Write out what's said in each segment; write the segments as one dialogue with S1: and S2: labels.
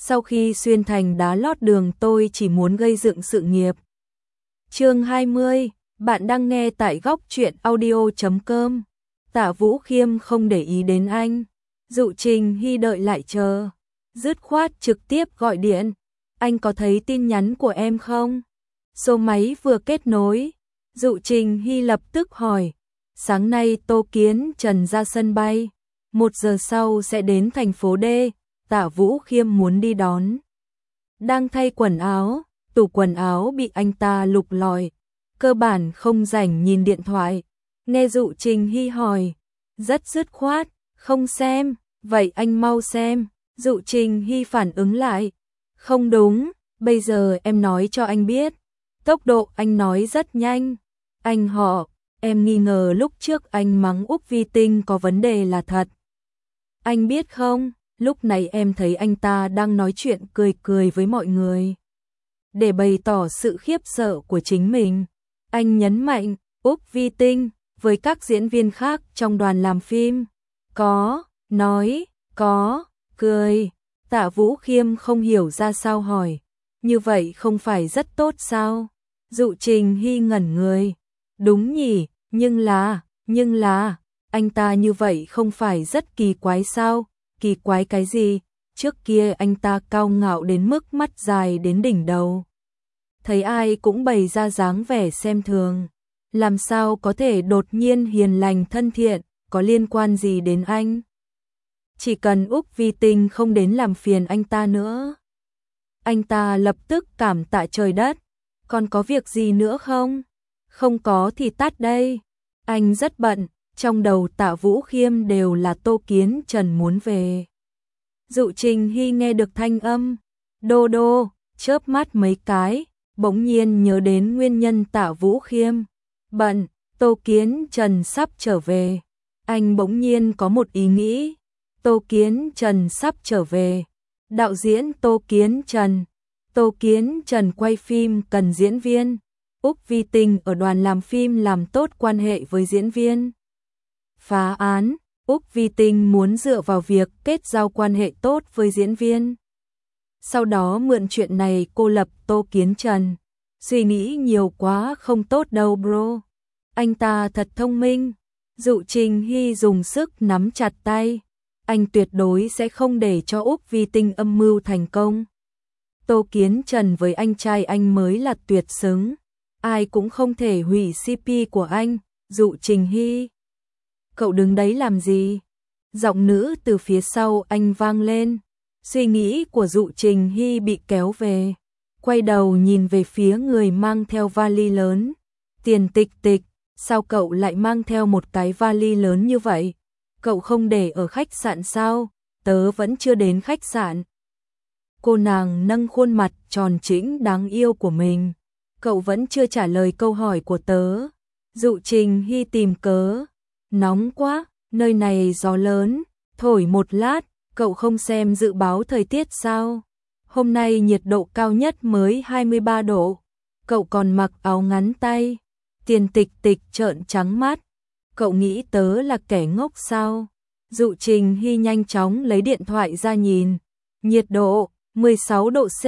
S1: sau khi xuyên thành đá lót đường tôi chỉ muốn gây dựng sự nghiệp. Chương 20, bạn đang nghe tại góc truyện audio.com. Tạ Vũ Khiêm không để ý đến anh. Dụ Trình Hy đợi lại chờ. Dứt khoát trực tiếp gọi điện. Anh có thấy tin nhắn của em không? Số máy vừa kết nối. Dụ Trình Hy lập tức hỏi. Sáng nay Tô Kiến Trần ra sân bay. 1 giờ sau sẽ đến thành phố D. Tạ Vũ Khiêm muốn đi đón. Đang thay quần áo. Tủ quần áo bị anh ta lục lọi. Cơ bản không rảnh nhìn điện thoại. Nghe Dụ Trình Hy hỏi. Rất dứt khoát. Không xem. Vậy anh mau xem. Dụ Trình Hy phản ứng lại. Không đúng. Bây giờ em nói cho anh biết. Tốc độ anh nói rất nhanh. Anh họ. Em nghi ngờ lúc trước anh mắng Úc Vi Tinh có vấn đề là thật. Anh biết không, lúc này em thấy anh ta đang nói chuyện cười cười với mọi người. Để bày tỏ sự khiếp sợ của chính mình, anh nhấn mạnh, Úc Vi Tinh, với các diễn viên khác trong đoàn làm phim. Có, nói, có, cười. Tạ Vũ Khiêm không hiểu ra sao hỏi. Như vậy không phải rất tốt sao? Dụ Trình Hy ngẩn người. Đúng nhỉ, nhưng là, anh ta như vậy không phải rất kỳ quái sao? Kỳ quái cái gì? Trước kia anh ta cao ngạo đến mức mắt dài đến đỉnh đầu. Thấy ai cũng bày ra dáng vẻ xem thường. Làm sao có thể đột nhiên hiền lành thân thiện, có liên quan gì đến anh? Chỉ cần Úc Vi Tinh không đến làm phiền anh ta nữa. Anh ta lập tức cảm tạ trời đất. Còn có việc gì nữa không? Không có thì tắt đây. Anh rất bận, trong đầu Tạ Vũ Khiêm đều là Tô Kiến Trần muốn về. Dụ Trình Hy nghe được thanh âm. Đô đô, chớp mắt mấy cái, bỗng nhiên nhớ đến nguyên nhân Tạ Vũ Khiêm. Bận, Tô Kiến Trần sắp trở về. Anh bỗng nhiên có một ý nghĩ. Tô Kiến Trần sắp trở về. Đạo diễn Tô Kiến Trần. Tô Kiến Trần quay phim cần diễn viên. Úc Vi Tinh ở đoàn làm phim làm tốt quan hệ với diễn viên. Phá án, Úc Vi Tinh muốn dựa vào việc kết giao quan hệ tốt với diễn viên. Sau đó mượn chuyện này cô lập Tô Kiến Trần. Suy nghĩ nhiều quá không tốt đâu bro. Anh ta thật thông minh. Dụ Trình Hy dùng sức nắm chặt tay. Anh tuyệt đối sẽ không để cho Úc Vi Tinh âm mưu thành công. Tô Kiến Trần với anh trai anh mới là tuyệt xứng. Ai cũng không thể hủy CP của anh. Dụ Trình Hy. Cậu đứng đấy làm gì? Giọng nữ từ phía sau anh vang lên. Suy nghĩ của Dụ Trình Hy bị kéo về. Quay đầu nhìn về phía người mang theo vali lớn. Tiền Tịch Tịch, sao cậu lại mang theo một cái vali lớn như vậy? Cậu không để ở khách sạn sao? Tớ vẫn chưa đến khách sạn. Cô nàng nâng khuôn mặt tròn trĩnh đáng yêu của mình. Cậu vẫn chưa trả lời câu hỏi của tớ. Dụ Trình Hy tìm cớ. Nóng quá, nơi này gió lớn. Thổi một lát, cậu không xem dự báo thời tiết sao? Hôm nay nhiệt độ cao nhất mới 23 độ. Cậu còn mặc áo ngắn tay. Tiền Tịch Tịch trợn trắng mắt. Cậu nghĩ tớ là kẻ ngốc sao? Dụ Trình Hy nhanh chóng lấy điện thoại ra nhìn. Nhiệt độ 16 độ C,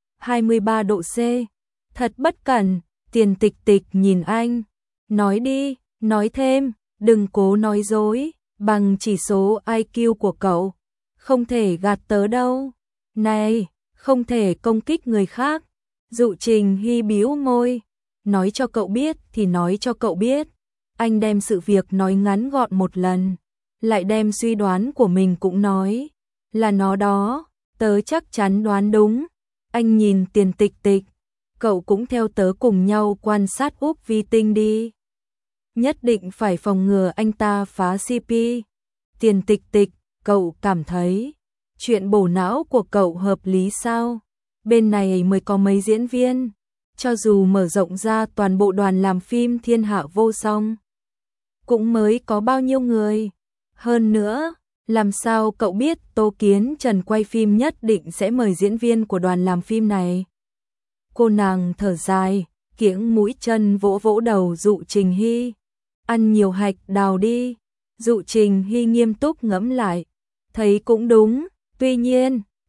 S1: 23 độ C. Thật bất cẩn. Tiền Tịch Tịch nhìn anh. Nói đi, nói thêm, đừng cố nói dối. Bằng chỉ số IQ của cậu, không thể gạt tớ đâu. Này, không thể công kích người khác. Dụ Trình Hy bĩu môi. Nói cho cậu biết thì nói cho cậu biết. Anh đem sự việc nói ngắn gọn một lần. Lại đem suy đoán của mình cũng nói. Là nó đó, tớ chắc chắn đoán đúng. Anh nhìn Tiền Tịch Tịch. Cậu cũng theo tớ cùng nhau quan sát Úc Vi Tinh đi. Nhất định phải phòng ngừa anh ta phá CP. Tiền Tịch Tịch, cậu cảm thấy chuyện bổ não của cậu hợp lý sao? Bên này mới có mấy diễn viên. Cho dù mở rộng ra toàn bộ đoàn làm phim thiên hạ vô song, cũng mới có bao nhiêu người. Hơn nữa, làm sao cậu biết Tô Kiến Trần quay phim nhất định sẽ mời diễn viên của đoàn làm phim này? Cô nàng thở dài, kiễng mũi chân vỗ vỗ đầu Dụ Trình Hy. Ăn nhiều hạch đào đi. Dụ Trình Hy nghiêm túc ngẫm lại. Thấy cũng đúng, tuy nhiên,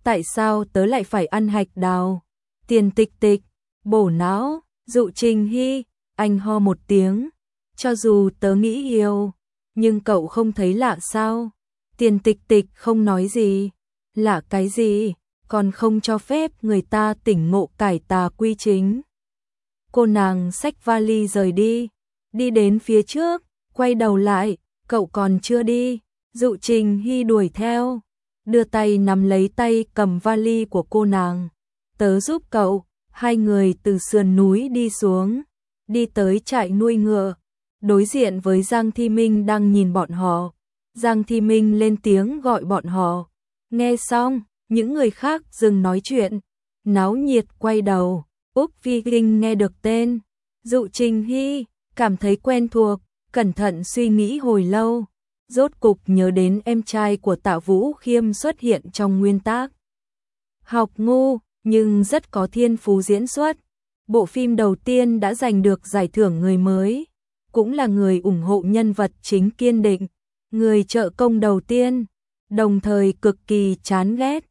S1: tại sao tớ lại phải ăn hạch đào? Tiền Tịch Tịch, bổ não, Dụ Trình Hy, anh ho một tiếng, cho dù tớ nghĩ yêu, nhưng cậu không thấy lạ sao? Tiền Tịch Tịch không nói gì, lạ cái gì, còn không cho phép người ta tỉnh ngộ cải tà quy chính. Cô nàng xách vali rời đi, đi đến phía trước, quay đầu lại, cậu còn chưa đi, Dụ Trình Hy đuổi theo, đưa tay nắm lấy tay cầm vali của cô nàng. Tớ giúp cậu, hai người từ sườn núi đi xuống, đi tới trại nuôi ngựa, đối diện với Giang Thi Minh đang nhìn bọn họ. Giang Thi Minh lên tiếng gọi bọn họ, nghe xong, những người khác dừng nói chuyện, náo nhiệt quay đầu. Úc Vi Kinh nghe được tên Dụ Trình Hy, cảm thấy quen thuộc, cẩn thận suy nghĩ hồi lâu, rốt cục nhớ đến em trai của Tạ Vũ Khiêm xuất hiện trong nguyên tác. Học ngu, nhưng rất có thiên phú diễn xuất. Bộ phim đầu tiên đã giành được giải thưởng người mới, cũng là người ủng hộ nhân vật chính kiên định, người trợ công đầu tiên, đồng thời cực kỳ chán ghét.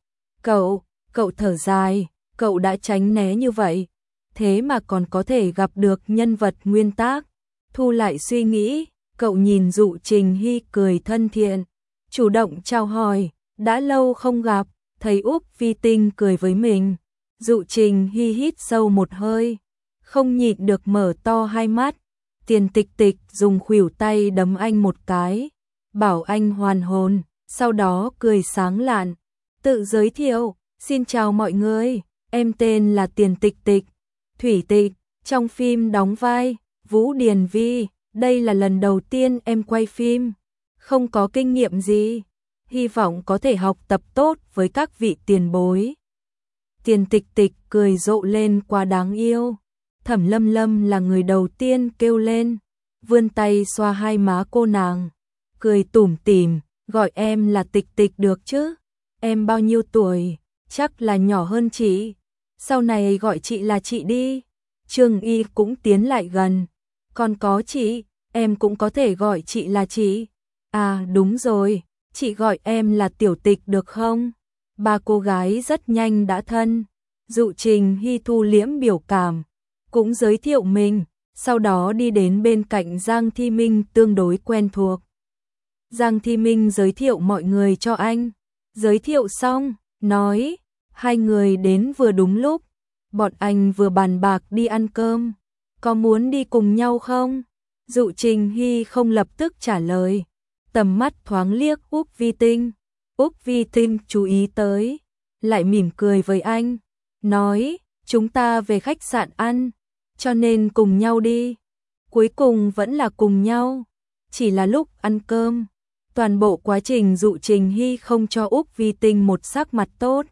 S1: Cậu thở dài, cậu đã tránh né như vậy, thế mà còn có thể gặp được nhân vật nguyên tác. Thu lại suy nghĩ, cậu nhìn Dụ Trình Hy cười thân thiện, chủ động chào hỏi, đã lâu không gặp, thấy Úc Vi Tinh cười với mình. Dụ Trình Hy hít sâu một hơi, không nhịn được mở to hai mắt. Tiền Tịch Tịch dùng khuỷu tay đấm anh một cái, bảo anh hoàn hồn, sau đó cười sáng lạn, tự giới thiệu, xin chào mọi người, em tên là Tiền Tịch Tịch, Thủy Tịch, trong phim đóng vai Vũ Điển Vi, đây là lần đầu tiên em quay phim, không có kinh nghiệm gì, hy vọng có thể học tập tốt với các vị tiền bối. Tiền Tịch Tịch cười rộ lên quá đáng yêu. Thẩm Lâm Lâm là người đầu tiên kêu lên, vươn tay xoa hai má cô nàng, cười tủm tỉm, gọi em là Tịch Tịch được chứ? Em bao nhiêu tuổi? Chắc là nhỏ hơn chị. Sau này gọi chị là chị đi. Trương Y cũng tiến lại gần. Còn có chị, em cũng có thể gọi chị là chị. À đúng rồi, chị gọi em là Tiểu Tịch được không? Ba cô gái rất nhanh đã thân. Dụ Trình Hy thu liễm biểu cảm, cũng giới thiệu mình, sau đó đi đến bên cạnh Giang Thi Minh tương đối quen thuộc. Giang Thi Minh giới thiệu mọi người cho anh, giới thiệu xong, nói, hai người đến vừa đúng lúc, bọn anh vừa bàn bạc đi ăn cơm, có muốn đi cùng nhau không? Dụ Trình Hy không lập tức trả lời, tầm mắt thoáng liếc Úc Vi Tinh. Úc Vi Tinh chú ý tới, lại mỉm cười với anh, nói, chúng ta về khách sạn ăn, cho nên cùng nhau đi. Cuối cùng vẫn là cùng nhau, chỉ là lúc ăn cơm. Toàn bộ quá trình Dụ Trình Hy không cho Úc Vi Tinh một sắc mặt tốt.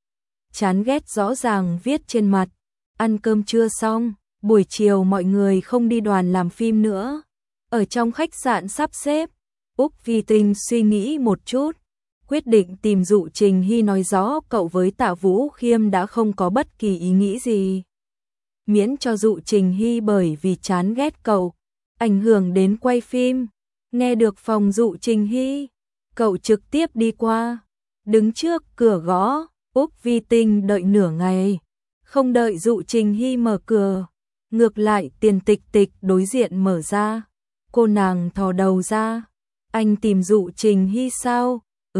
S1: Chán ghét rõ ràng viết trên mặt. Ăn cơm trưa xong, buổi chiều mọi người không đi đoàn làm phim nữa. Ở trong khách sạn sắp xếp, Úc Vi Tinh suy nghĩ một chút, quyết định tìm Dụ Trình Hy nói rõ cậu với Tạ Vũ Khiêm đã không có bất kỳ ý nghĩ gì. Miễn cho Dụ Trình Hy bởi vì chán ghét cậu, ảnh hưởng đến quay phim. Nghe được phòng Dụ Trình Hy, cậu trực tiếp đi qua, đứng trước cửa gõ. Úc Vi Tinh đợi nửa ngày, không đợi Dụ Trình Hy mở cửa, ngược lại Tiền Tịch Tịch đối diện mở ra. Cô nàng thò đầu ra, anh tìm Dụ Trình Hy sao?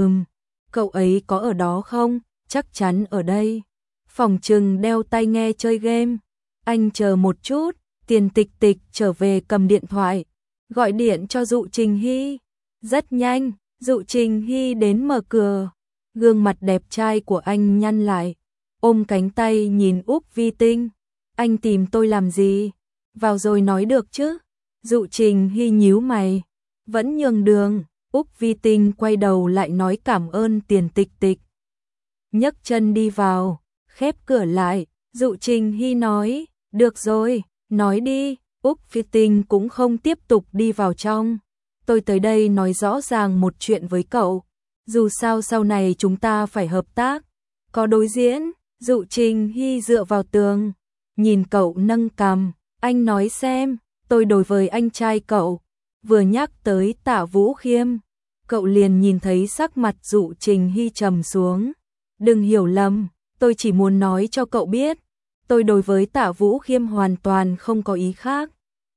S1: Cậu ấy có ở đó không? Chắc chắn ở đây. Phòng trừng đeo tai nghe chơi game. Anh chờ một chút, Tiền Tịch Tịch trở về cầm điện thoại, gọi điện cho Dụ Trình Hy. Rất nhanh, Dụ Trình Hy đến mở cửa, gương mặt đẹp trai của anh nhăn lại, ôm cánh tay nhìn Úc Vi Tinh. Anh tìm tôi làm gì? Vào rồi nói được chứ? Dụ Trình Hy nhíu mày, vẫn nhường đường. Úc Vi Tinh quay đầu lại nói cảm ơn Tiền Tịch Tịch, nhấc chân đi vào, khép cửa lại. Dụ Trình Hy nói, được rồi, nói đi. Úc Vi Tinh cũng không tiếp tục đi vào trong. Tôi tới đây nói rõ ràng một chuyện với cậu, dù sao sau này chúng ta phải hợp tác, có đối diễn. Dụ Trình Hy dựa vào tường, nhìn cậu nâng cằm, anh nói xem, tôi đối với anh trai cậu. Vừa nhắc tới Tạ Vũ Khiêm, cậu liền nhìn thấy sắc mặt Dụ Trình Hy trầm xuống. Đừng hiểu lầm, tôi chỉ muốn nói cho cậu biết, tôi đối với Tạ Vũ Khiêm hoàn toàn không có ý khác.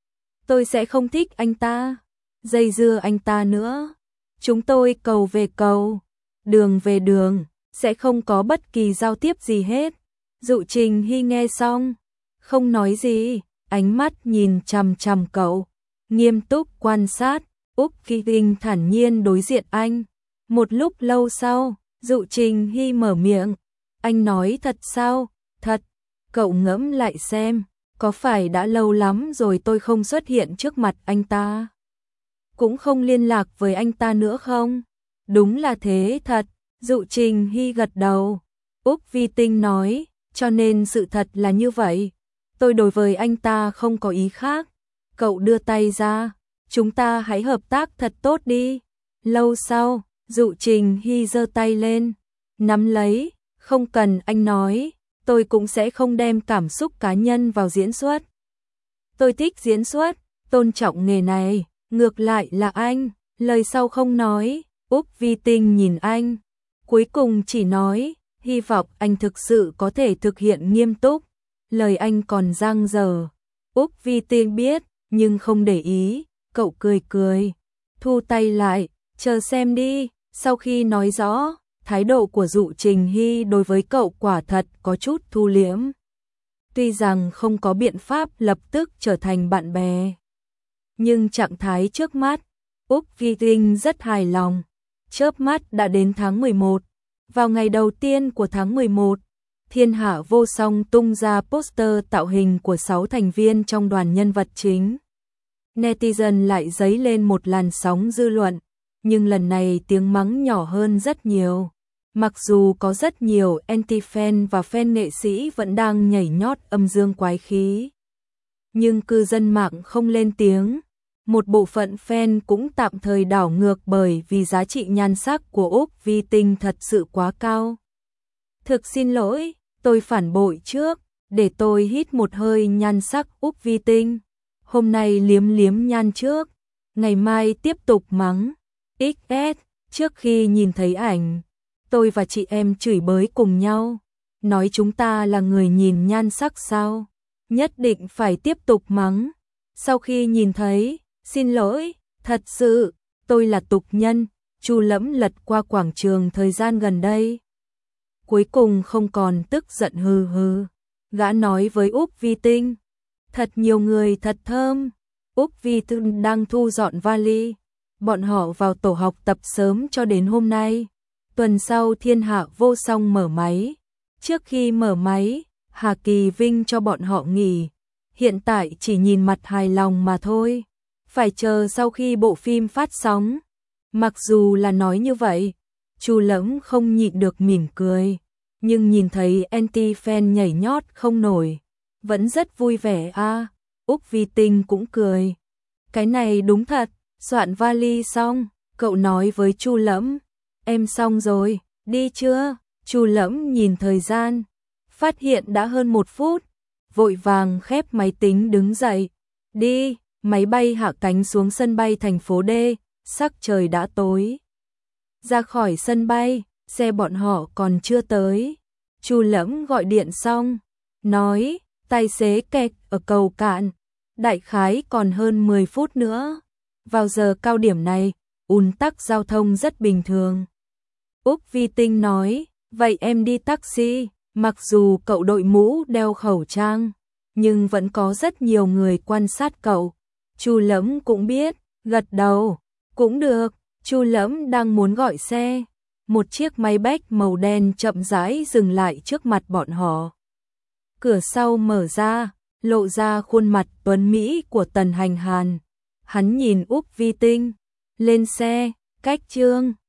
S1: Tôi sẽ không thích anh ta, dây dưa anh ta nữa. Chúng tôi cầu về cầu, đường về đường, sẽ không có bất kỳ giao tiếp gì hết. Dụ Trình Hy nghe xong, không nói gì, ánh mắt nhìn chằm chằm cậu, nghiêm túc quan sát. Úc Kỳ Tinh thản nhiên đối diện anh. Một lúc lâu sau, Dụ Trình Hy mở miệng. Anh nói thật sao? Thật. Cậu ngẫm lại xem, có phải đã lâu lắm rồi tôi không xuất hiện trước mặt anh ta? Cũng không liên lạc với anh ta nữa không? Đúng là thế thật. Dụ Trình Hy gật đầu. Úc Vi Tinh nói, cho nên sự thật là như vậy. Tôi đối với anh ta không có ý khác. Cậu đưa tay ra, chúng ta hãy hợp tác thật tốt đi. Lâu sau, Dụ Trình Hy giơ tay lên, nắm lấy, không cần anh nói, tôi cũng sẽ không đem cảm xúc cá nhân vào diễn xuất. Tôi thích diễn xuất, tôn trọng nghề này, ngược lại là anh, lời sau không nói. Úc Vi Tinh nhìn anh, cuối cùng chỉ nói, hy vọng anh thực sự có thể thực hiện nghiêm túc. Lời anh còn dang dở. Úc Vi Tinh biết, nhưng không để ý, cậu cười cười, thu tay lại, chờ xem đi. Sau khi nói rõ, thái độ của Dụ Trình Hy đối với cậu quả thật có chút thu liễm. Tuy rằng không có biện pháp lập tức trở thành bạn bè, nhưng trạng thái trước mắt, Úc Vi Tinh rất hài lòng. Chớp mắt đã đến tháng 11. Vào ngày đầu tiên của tháng 11, Thiên Hạ Vô Song tung ra poster tạo hình của 6 thành viên trong đoàn nhân vật chính. Netizen lại dấy lên một làn sóng dư luận, nhưng lần này tiếng mắng nhỏ hơn rất nhiều. Mặc dù có rất nhiều anti-fan và fan nghệ sĩ vẫn đang nhảy nhót âm dương quái khí, nhưng cư dân mạng không lên tiếng. Một bộ phận fan cũng tạm thời đảo ngược bởi vì giá trị nhan sắc của Úc Vi Tinh thật sự quá cao. Thực xin lỗi, tôi phản bội trước, để tôi hít một hơi nhan sắc Úc Vi Tinh. Hôm nay liếm liếm nhan trước, ngày mai tiếp tục mắng. XS, trước khi nhìn thấy ảnh, tôi và chị em chửi bới cùng nhau, nói chúng ta là người nhìn nhan sắc sao, nhất định phải tiếp tục mắng. Sau khi nhìn thấy, xin lỗi, thật sự, tôi là tục nhân, Chu Lẫm lật qua quảng trường thời gian gần đây. Cuối cùng không còn tức giận hừ hừ, gã nói với Úc Vi Tinh, thật nhiều người thật thơm. Úc Vi Tinh đang thu dọn vali, bọn họ vào tổ học tập sớm cho đến hôm nay. Tuần sau Thiên Hạ Vô Song mở máy. Trước khi mở máy, Hà Kỳ Vinh cho bọn họ nghỉ. Hiện tại chỉ nhìn mặt hài lòng mà thôi. Phải chờ sau khi bộ phim phát sóng. Mặc dù là nói như vậy, Chu Lẫm không nhịn được mỉm cười. Nhưng nhìn thấy anti-fan nhảy nhót không nổi, vẫn rất vui vẻ a. Úc Vi Tinh cũng cười. Cái này đúng thật, soạn vali xong, cậu nói với Chu Lẫm, em xong rồi, đi chưa? Chu Lẫm nhìn thời gian, phát hiện đã hơn 1 phút, vội vàng khép máy tính đứng dậy. Đi, máy bay hạ cánh xuống sân bay thành phố D, sắc trời đã tối. Ra khỏi sân bay, xe bọn họ còn chưa tới. Chu Lẫm gọi điện xong, nói, tài xế kẹt ở cầu Cạn, đại khái còn hơn 10 phút nữa. Vào giờ cao điểm này, ùn tắc giao thông rất bình thường. Úc Vi Tinh nói, vậy em đi taxi. Mặc dù cậu đội mũ đeo khẩu trang, nhưng vẫn có rất nhiều người quan sát cậu. Chu Lẫm cũng biết, gật đầu, cũng được. Chu Lẫm đang muốn gọi xe, một chiếc máy bách màu đen chậm rãi dừng lại trước mặt bọn họ. Cửa sau mở ra, lộ ra khuôn mặt tuấn mỹ của Tần Hành Hàn. Hắn nhìn Úc Vi Tinh, lên xe, cách Trương.